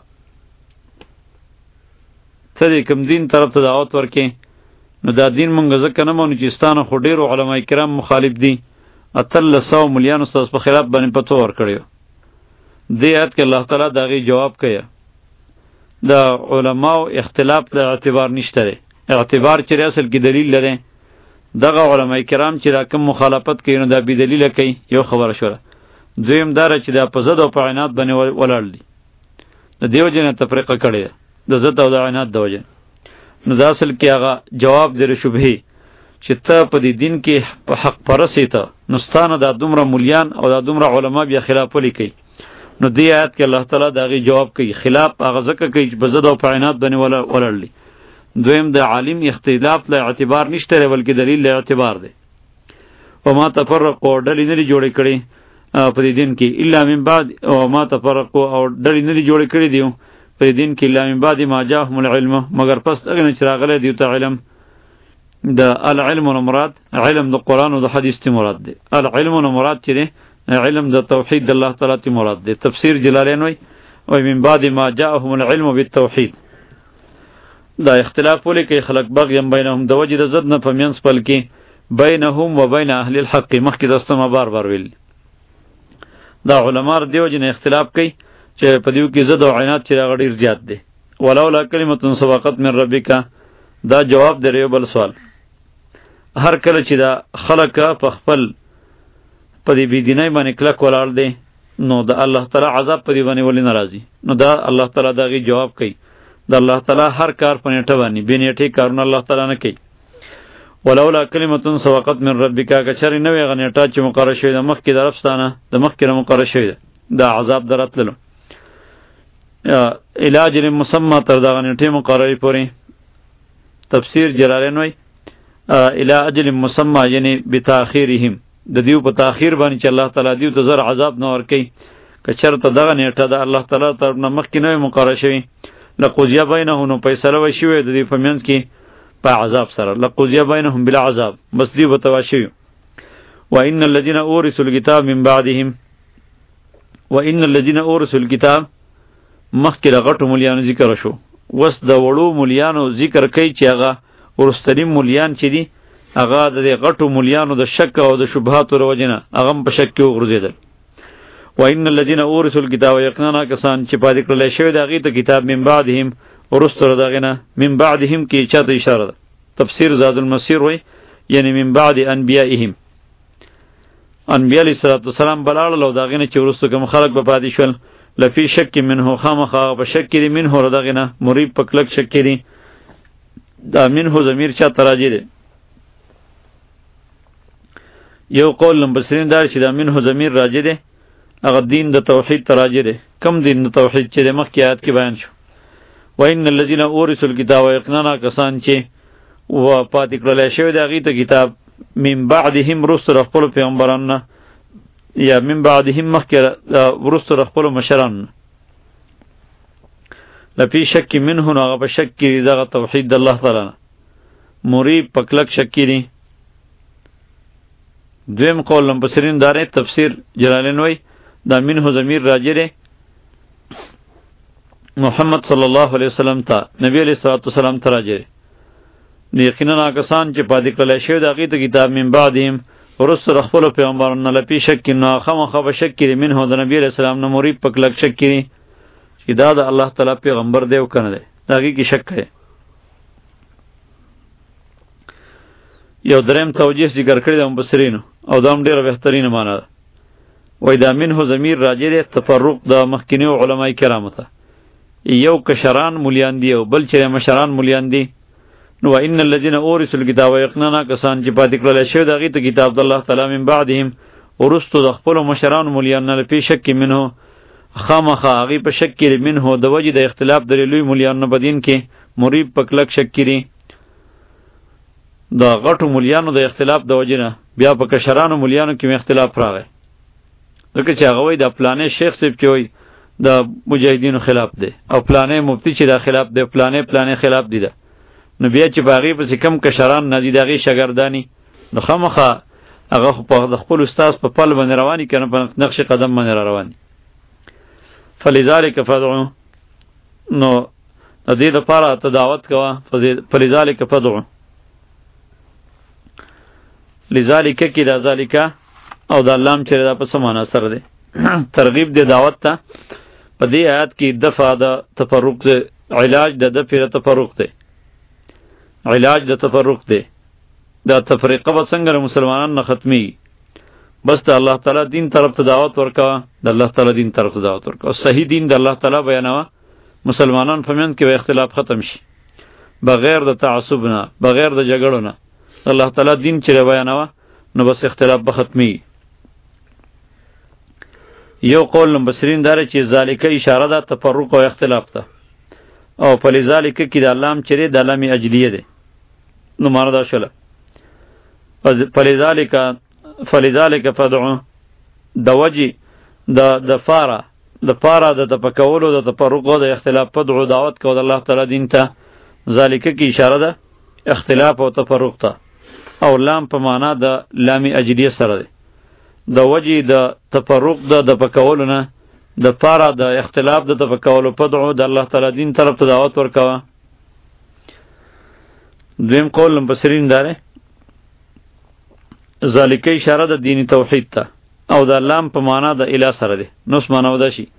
ته دې کم دین طرف ته دعوت ورکې، نو دا دین مونږ ځکه نه مانو چې ستانه خو ډېرو علما کرام مخالف دي، اتلس سوه ملیانو ستاسو په خلاف باندې فتوا ورکړې وه. دې آیت کې الله تعالی د هغې جواب کوي. د علماو اختلاف د اعتبار نشته دی، اعتبار چې اصل کې دلیل لري، دغه علما کرام چې دا کوم مخالفت کوي نو دا بې دلیله کوي، یو خبره شوله. دویم داره چې دا په ضد او په عناد باندې ولاړ دي، د دې وجې نه تفریقه کړې ده، د ضد او د عناد د وجې. نو دا اصل کې هغه جواب دی شبهې چې ته په دې دین کې په حق پرسې ته، نو ستانه دا دومره مولیان او دا دومره علما بیا خلاف ولې کوي. نو دې آیت کې الله تعالی د هغې جواب کوي، خلاف هغه ځکه کوي چې په ضد او په عناد باندې ولاړ دي. دویم د عالم اختلاف له اعتبار نشته دی، بلکې دلیل له اعتبار دی. وما تفرقوا، ډلې نه دي جوړې کړې په دې دین کې، الا من بعد، وما تفرقوا، او ډلې نه دي جوړې کړې دي په دې دین کې، الا من بعد ما جاءهم العلم، مگر پس هغه نه چې راغلی دیو ته علم. د العلم نه مراد علم د قرآن او د حدیث ته مراد دی. العلم نه مراد چې دی علم د توحید د الله تعالی ته مراد دی. تفسیر جلالین وایي وایي من بعد ما جاءهم العلم بالتوحید. دا اختلاف ولې کوي خلق بغیم بینهم، د وجې د ضد نه په منځ پل کې، بینهم و بین اهل الحق، مخکې داستما بار بار ویل. دا علما د وجې نه اختلاف کوي چې په دیو کې ضد او عناد چې هغه ډېر زیات دی. ولولا کلمة سبقت من ربک، دا جواب دی یو بل سوال. هر کله چې دا خلق په خپل په دې بېدینۍ باندې کلک ولاړ دی، نو د الله تعالی عذاب په دې باندې ولې نه راځي؟ نو دا الله تعالی د هغې جواب کوي. د الله تعالی هر کار په نیټه باندې، بې نیټې کارونه الله تعالی نه کوي. ولولا کلمه سبقت من ربک کچری نوې غنیټه چې مقرره شوی د مخکې درفستانه د مخکې مقرره شوی دا عذاب دراتللو علاج مسمى تر دا غنیټه مقرره پورې تفسیر جلالین وای الى اجل مسمى یعنی بتاخيرهم د دیو په تاخير باندې چې الله تعالی دیو ته زر عذاب نه ور کوي کچرته دغه نیټه د الله تعالی طرف نه مخکې نه مقرره شوی لقضیا بینهم فیصله وشوی د دې په منځ کې په عذاب سره لقضیا بینهم بلا عذاب بس دی وتواشی وان الذين اورثوا الكتاب من بعدهم وان الذين اورثوا الكتاب مخکې لغټو مليانو ذکر شو وس د وړو مليانو ذکر کوي چې هغه ورستنی مليان چې دي هغه د غټو مليانو د شک او د شبهات وروجنه هغه په شک کې وګرځیدل وان الذين اورثوا الكتاب یقینا کسان چې پاتې کړل شوی د هغې ته کتاب من بعدهم ورستو دغه نه من بعدهم کې چاته اشاره ده تفسیر زاد المسیر وای یعنی من بعد انبیائهم انبیاء علیه السلام بلاړل او دغه نه چې ورستو کوم خلق به پاتې شول لفی شک منه خامخا په شک کې منه دغه نه مریب پکلک شک کې دا منه ضمیر چا تراجی ده یو قول لمبسرین دار چې دا منه ضمیر راجی ده هغه دین د توحید تراجی ده کم دین د توحید چې د مخکې آیات کې بیان شو وان الذين اورثوا الكتاب یقینا کسان چې و پاتې کړل شوی د هغې ته کتاب من بعدهم رسل خپل پیغمبران یا من بعدهم مخکې ورستو خپل مشران لفی شک منه هغه په شک کې دغه توحید د الله تعالی مریب پکلک شک کې دویم قول لمبسرین داره تفسیر جلالین وی دا منه ضمیر راجع ده محمد صلی الله علیه وسلم ته نبی علیہ الصلوۃ والسلام ته راجع ده یقینا کسان چې پاتې کړل شوی د هغې ته کتاب من بعدهم ورسل خپل پیغمبران نه لپی شک نه خامخا به شک کې منه د نبی علیہ السلام نه مریب پکلک شک کې چې دا د الله تعالی پیغمبر دی او کنه دی دا هغې کې شک دی یو دریم توجیه ذکر کړی د مبصرینو او دا هم ډېره بهترینه معنا ده وای دا منه ضمیر راجع دی تفرق د مخکینیو علمای کرامو ته یو کشران مولیان دی او بل چې مشران مولیان دی نو ان الذين اورثوا الكتاب یقینا کسان چې پاتې کړل شوی د هغې ته کتاب د الله تعالی من بعدهم ورستو د خپلو مشرانو مولیان نه لپی شک کې منه خامخا هغې په شک کې منه د وجې د اختلاف د لوی مولیانو په دین کې مریب پکلک شک کړي د غټو مولیانو د اختلاف د وجې نه بیا په کشرانو مولیانو کې اختلاف راغی ځکه چې هغه وایي د پلانې شیخ صاحب چې وایي د مجاهدینو خلاف دی او پلانې مفتی چې دا خلاف دی پلانې پلانې خلاف دی ده نو بیا چې په هغې پسې کم کشران نه دي د هغې شاګرداني نو خامخا هغه خو په د خپل استاذ په پل باندې رواني که نه په نقش قدم باندې را رواني فلذلک فدعو نو د دې دپاره ته دعوت کوه فلذلک فدعو لذلک کې دا ذالکه او دا لام چې دا په څه معنا سره دی ترغیب دی دعوت ته په دې آیات کې دفع د تفرق دی علاج د دفع د تفرق دی علاج د تفرق دی دا تفریقه به څنګه مسلمانان نه ختمي بس د الله تعالی دین طرف ته دعوت ورکوه د الله تعالی دین طرف ته دعوت ورکوه صحیح دین د الله تعالی بیانوه مسلمانان په منځ کې به اختلاف ختم شي بغیر د تعصب نه بغیر د جګړو نه الله تعالی دین چې بیانوه نو بس اختلاف به ختمي یو قول مبصرین داره چې ذالکه اشاره ده تفرق او اختلاف ته او فلذالک کې د لام چې د لام اجلیه ده نو معنا دا شوله فلذالک فلذالک فدعو د وجی د د فاره د فاره د تفکولو د تفرق او د اختلاف فدعو دعوت کو د الله تعالی دین ته ذالکه کې اشاره ده اختلاف او تفرق ته او لام په معنا د لام اجلیه سره ده د وجی د تفرق د د پکولو نه د فاره د اختلاف د تفکولو فدعو د الله تعالی دین طرف ته دعوت ورکوه دویم قول مفسرین داره ذالکه اشاره د دینی توحید ته او د لام په معنا د اله سره ده نو معنا ودا شي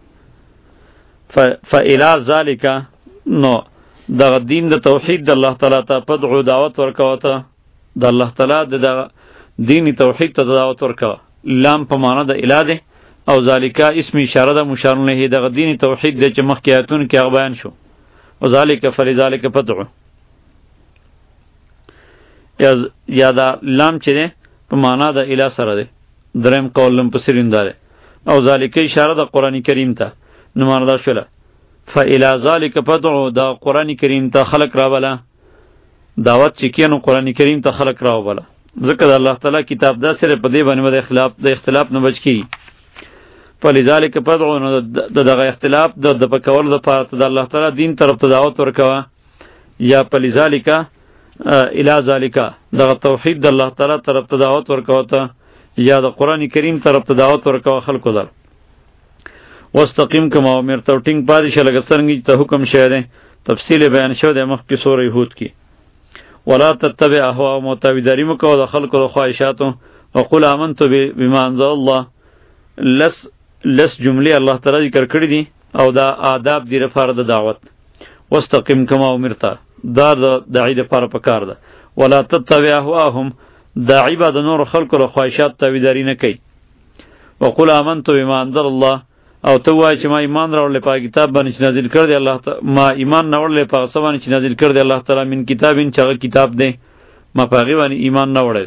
فاله ذالک نو د دین د توحید د الله تعالی ته فدعو دعوت ورکوه ته د الله تعالی د دینی توحید ته دعوت ورکوه لام په معنا د اله ده او ذالکه اسم اشاره ده مشار الیه د دینی توحید د چې مخکې آیتونو کې هغه بیان شو او ذالک فلذالک فدعو یا یا دا لام چې ده په معنا د اله سره ده. دریم قول لم پسرین داره او ذالک اشاره د قران کریم ته. نو معنا دا شوله فإلى ذالک فدعو، دا قران کریم ته خلق راولا دعوت چې کینو قران کریم ته خلق راولا. ذکر الله تعالی کتاب دا سره په دې باندې د اختلاف د اختلاف نه بچ کی. فلذلک فدعو، د دغه اختلاف د د پکول د پاره د الله تعالی دین طرف ته دعوت ورکوا، یا فلذلک الی ذالک دغه توحید د الله تعالی طرف ته دعوت ورکوا ته، یا د قران کریم طرف ته دعوت ورکوا خلکو در. واستقیم کما امرت، ټینګ پاتې شه لکه څنګه ته حکم شوی دی. تفصیل بیان شوی دی مخکې سورې هود کې. ولا تتبع اهوا، متابعداري مه کوه د خلکو د خواهشاتو. وقل آمنت بما انزل الله، لس لس جملې الله تعالی ذکر کړی دي او دا آداب دی لپاره د دعوت. واستقیم کما امرت، دا د داعی لپاره پکار ده. ولا تتبع اهواهم، داعی به د نور خلکو د خواهشات تابعداري نه کوي. وقل آمنت بما انزل الله، او ته وایې چې ما ایمان راوړلی په کتاب باندې چې نازل کړی دی الله تعالی، ما ایمان نه وړلی په هغه څه باندې چې نازل کړی دی الله تعالی من کتابین، چې هغه کتاب دی ما په هغې باندې ایمان نه وړی.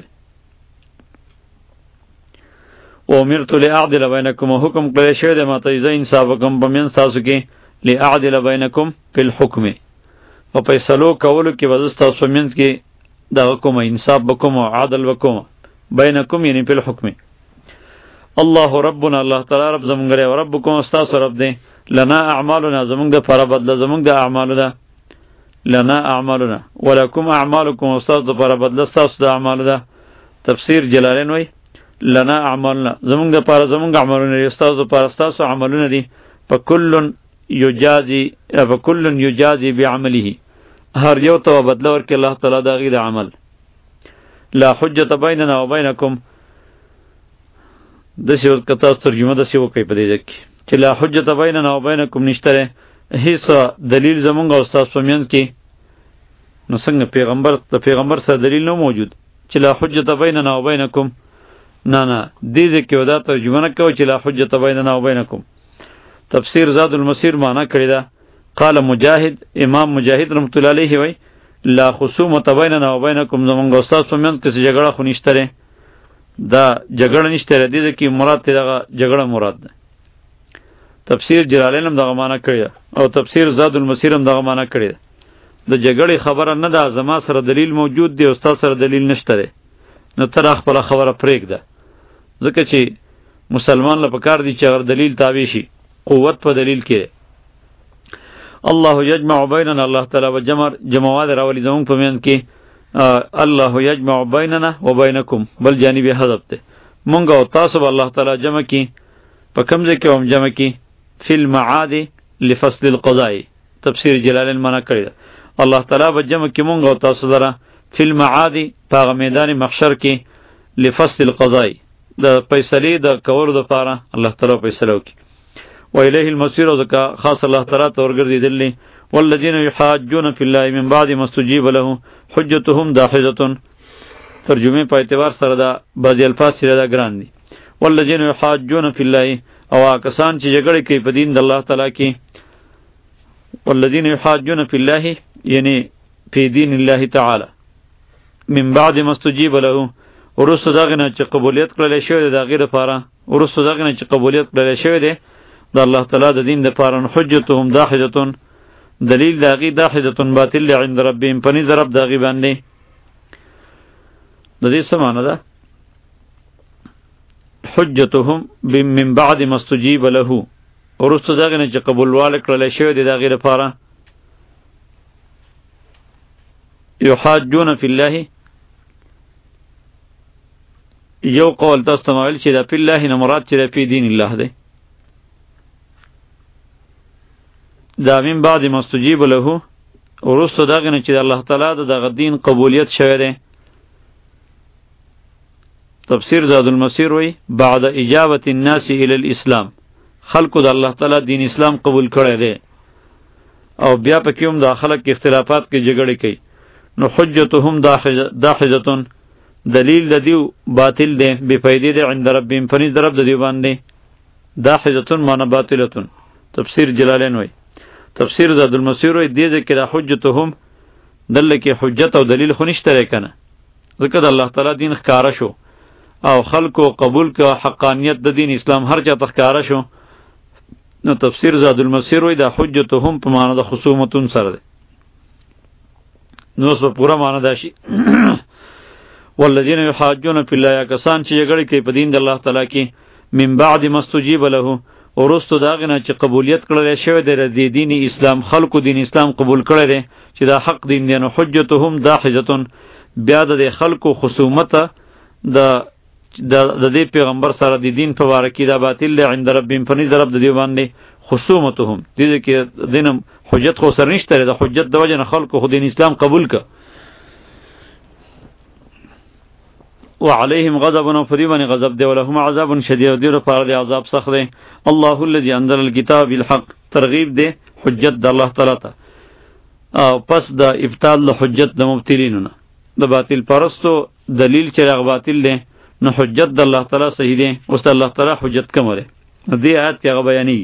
وامرت لاعدل بینکم، حکم کړی شوی دی ما ته زه انصاف وکړم په منځ تاسو کې. لاعدل بینکم فی الحکم، په فیصلو کولو کې به زه ستاسو په منځ کې دغه کوم انصاف به کوم او عدل به کوم. بینکم یعنی فی الحکم. الله ربنا، الله تعالی رب زمونږ دی او ربکم استاسو رب دی. لنا اعمالنا، زمونږ د پاره بدله زمونږ د اعمالو ده. لنا اعمالنا ولکم اعمالکم، استاسو د پاره بدله استاسو د اعمالو ده. تفسیر جلالین وی لنا اعمالنا، زمونږ د پاره زمونږ اعمالونه دي، استاسو د پاره استاسو عملونه دي. فکل یجازی فکل یجازی بعمله، هر یو ته بدله ورکړي الله تعالی د هغې د عمل. لا حجت بیننا و بینکم، دسی که تاسو ترجمه دسی وکړئ په دې ځای کې چې لا حجت بیننا و بینکم نشته دی هیڅ دلیل زمونږ او ستاسو په منځ کې. نو څنګه پیغمبر د پیغمبر سره دلیل نه موجود چې لا حجت بیننا و بینکم؟ نه نه، دې ځای کې دا ترجمه نه کوي چې لا حجت بیننا و بینکم. تفسیر زاد المسیر معنا کړی ده. قال مجاهد، امام مجاهد رحمت الله علیه وی لا خصومت بیننا و بینکم، زمونږ او ستاسو په منځ کې جګړه خو نشته دی. دا جګړه نشته ردی ده کې مراد ته دغه جګړه مراد ده. تفسیر جلالین هم دغه معنا کړی او تفسیر زاد المسیر هم دغه معنا کړی ده. د جګړې خبره نه ده، زما سره دلیل موجود دی او تاسو سره دلیل نشته دی، نو تر خپل خبره پرېږده. ځکه چې مسلمان له پکار دی چې اگر دلیل تابع شي، قوت په دلیل کې. الله یجمع بیننا، الله تعالی و جمع جماعت راولي زمونږ په منځ کې. الله یجمع بیننا و بینکم، بل جانب حذف ده. مونږ او تاسو به الله تعالی جمع کی. په کوم ځای کې هم جمع کی؟ فی المعاد لفصل القضاء. تفسیر جلالین معنا کړی ده الله تعالی به جمع کی مونږ او تاسو سره فی المعاد، په هغه میدان محشر کې، لفصل القضاء، د فیصلې د کولو دپاره الله تعالی فیصله وکړي. و الیه المصیر، او ځکه خاص الله تعالی ته ورګرځېدلی. والذین یحاجون فی الله من بعد ما استجیب له حجتهم داحضة. ترجمه په اعتبار سره دا بعضی الفاظ سره دا ګران دي. والذین یحاجون فی الله، او کسان چې جګړه کوي په دین د الله تعالی کې. والذین یحاجون فی الله یعنی فی دین الله تعالی من بعد ما استجیب له، ورسته دغه نه چې قبولیت کړل شوی د هغې دپاره، ورسته دغه نه چې قبولیت کړل شوی دی د الله تعالی د دین دپاره. حجتهم داحضة، دلیل د هغې داحضة باطل عند ربهم، په نزد رب د هغې باندې. د دې څه معنی ده؟ حجتهم من بعد ما استجیب له، ورسته دغه نه چې قبولواله کړلی شوی دی د هغې دپاره. یحاجون فی الله، یو قول تاسو ته ما ویل چې دا فی الله نه مراد چې دا فی دین الله دی. دا من بعد ما استجیب له، ورسته دغه نه چې د الله تعالی د دغه دین قبولیت شوی دی. تفسیر زاد المسیر وی بعد اجابت الناس الى الاسلام، خلقو د الله تعالی دین اسلام قبول کړی دی او بیا پکې هم د خلک اختلافات کې جګړې کوي. نو حجتهم داحضة، دلیل د دیو باطل دی، بے فایدې دی عند ربهم، په نزد رب د دیو باندې. داحضة معنی باطلة. تفسیر جلالین وی تفسیر زاد المسیر وی دې ځکه د حجتهم دله کې حجت او دلیل خو نشته دی کنه، ځکه د الله تعالی دین ښکارا شو او خلکو قبول که حقانیت د دین اسلام هر چا ته ښکارا شو. نو تفسیر زاد المسیر وی دا حجتهم په معنی د خصومتون سره ده. نو اوس په پوره معنی دا شي والذین یحاجون فی الله، یا کسان چې جګړه کوي په دین د الله تعالی کې، من بعد ما استجیب له، ورستو داغه نه چې قبولیت کړل شوی دی د دین اسلام، خلکو دین اسلام قبول کړی دی چې دا حق دین دی. نو حجتهم داحجتون، بیا د خلکو خصومت د د دې پیغمبر سره د دین په واره کې دا باطل دی عند ربهم، فنی رب د دې باندې خصومتهم، دې کې دینم حجت خو سر نشته، د حجت د وجه نه خلکو خو دین اسلام قبول ک. وعليهم غضب، فدیوان غضب دی، ولهم عذاب شدید، دی لپاره دی عذاب سخت دی. الله الذي انزل الكتاب بالحق، ترغیب دی حجت د الله تعالی ته، او پس د ابطال د حجت د مبتلینو نه، د باطل پرستو دلیل چې هغه باطل دی، نو حجت د الله تعالی صحیح دی. اوس الله تعالی حجت کوم دی دې آیات کې هغه بیانې.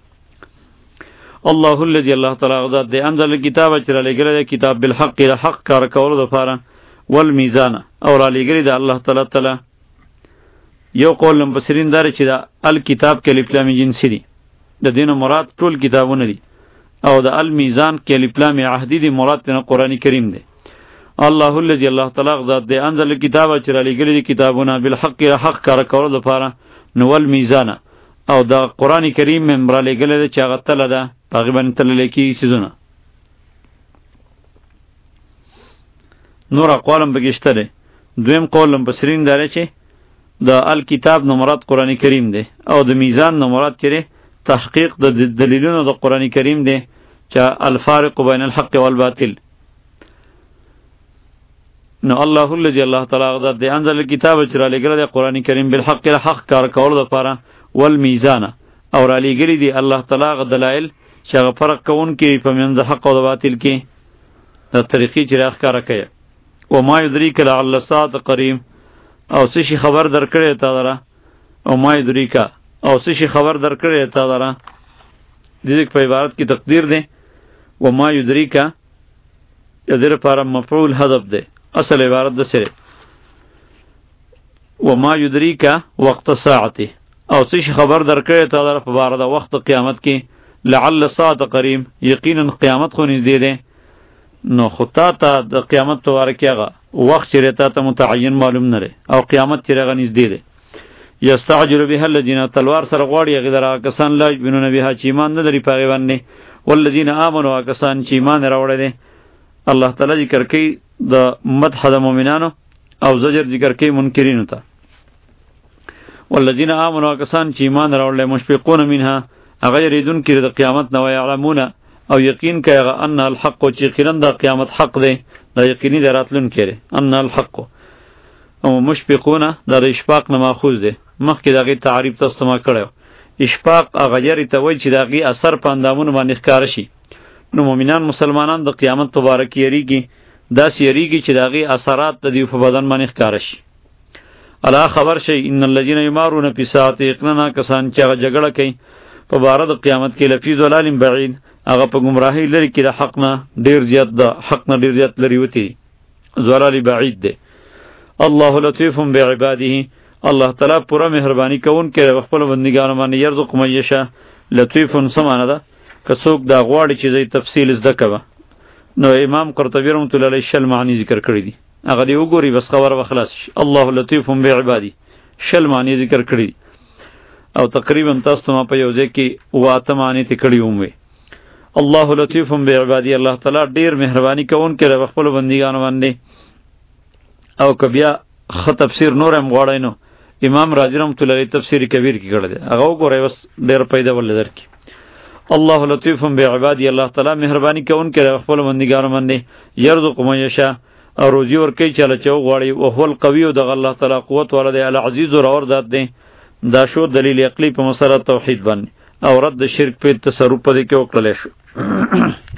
الله الذي، الله تعالی غذات دی، انزل الكتاب چې را لګره دی کتاب بالحق، د حق کار کولو لپاره، والمیزان، او را لګری دی الله تعالی تعالی. یو قول مفسرین دار چې دا الکتاب کې الف لام جنسی دی، د دین مراد ټول کتابونه دي، او د المیزان کې الف لام عهدی دی، مراد نه قرآن کریم دی. الله الذي، الله تعالی غذات دی، انزل الكتاب چې را لګری دی کتابونه بالحق، حق کار کولو لپاره، نو والمیزان، او د قرآن کریم مم را لګل دی چې هغه تل ده هغه باندې تل لیکي سيزونه. نور اقوالم بگشته ده. دویم قولم بسرین داره چه د الکتاب نو مراد قرآن کریم ده، او د میزان نو مراد چه تحقیق د دلیلونو د قرآن کریم ده چه الفارق بین الحق والباطل. نو الله الذي، الله تعالی غذات ده، انزل الكتاب چې را لګره ده قرآن کریم بالحق، حق کار کول لپاره، والمیزان، او را لګری دی الله تعالی غ دلایل چې هغه فرق کوون کې په منځ حق او باطل کې د طریقې چې راخاره کوي. و ما یدریک لعل الساعة قریب، او څه شي خبر درکړی تا دره، او ما یدریک، او څه شي خبر درکړی تا دره، دې په عبارت کې تقدیر ده. و ما یدریک د دې لپاره مفعول حذف ده، اصل عبارت ده سره و ما یدریک وقت ساعته، او څه شي خبر درکړی تا دره په بار د وخت قیامت کې، لعل الساعة قریب، یقینا قیامت خو نږدې ده. نو خطا ته د قیامت تو ورکیغه وخت چې ته ته متعین معلوم نه لري، او قیامت چې رغ نږدې ده. یستعجل بها الذين، تلوار سره غواړي غدرا کسان لا بنون بها چې ایمان نه لري پاغي باندې، والذین آمنوا کسان چې ایمان راوړل دي. الله تعالی ذکر کوي د مدح د مؤمنانو او زجر ذکر کوي منکرینو ته. والذین آمنوا کسان چې ایمان راوړل مشفقون منها، هغه یریدون کې د قیامت نو یعلمون، او یقین کایغه ان الحق، چې یقینا د قیامت حق دی، دا یقیني دراتلون کړي ان الحق. او مشفقون د اشفاق نه ماخوذ دی، مخکې دغه تعریف تاسو ما کړو. اشفاق هغه یری ته وایي چې دغه اثر په اندامونو باندې ښکار شي. نو مؤمنان مسلمانان د قیامت مبارک یریږي، داس یریږي چې دغه اثرات د دې په بدن باندې ښکار شي. الا خبر شي ان الذين يمارون في ساعه، یقینا کسان چې هغه جګړه کوي په بار د قیامت کې، لفی ضلال بعید، هغه په گمراهی لري کې د حق نه ډیر زیات د حق نه ډیر زیات لري وتی، ضلال بعید ده. الله لطیف بعباده، الله تعالی پورا مهربانی کوون کې خپل بندګانو باندې یرزق من یشاء. لطیف سمانه ده که څوک دا غواړي چې زی تفصیل زده کوي. نو امام قرطبی رحمۃ اللہ علیہ شل معنی ذکر کړی دي، هغه دی وګوري بس خبر وخلاص. الله لطیف بعباده شل معنی ذکر کړی، او تقریبا تاسو ما په یو ځای کې واته معنی ته کړی ومه. الله لطیف بعباده، الله تعالی ډیر مهربانی کوون کې د خپل بندګانو باندې. او کبیا خ تفسیر نور هم غواړی نو امام راضی رحمۃ اللہ علیہ تفسیر کبیر کې کړی دی، هغه وګورئ بس ډیر پیدا ول درکې. الله لطیف بعباده، الله تعالی مهربانی کوون کې د خپل بندګانو باندې. یرزق من یشاء، او روزی ورکوي چاله چې وغواړي. او هو القوی، د الله تعالی قوت ور دی، العزیز اور اور ذات دی. دا شو دلیل عقلی په مسله توحید باندې، او رد شرک په تصرف په دې کې وکړل شو.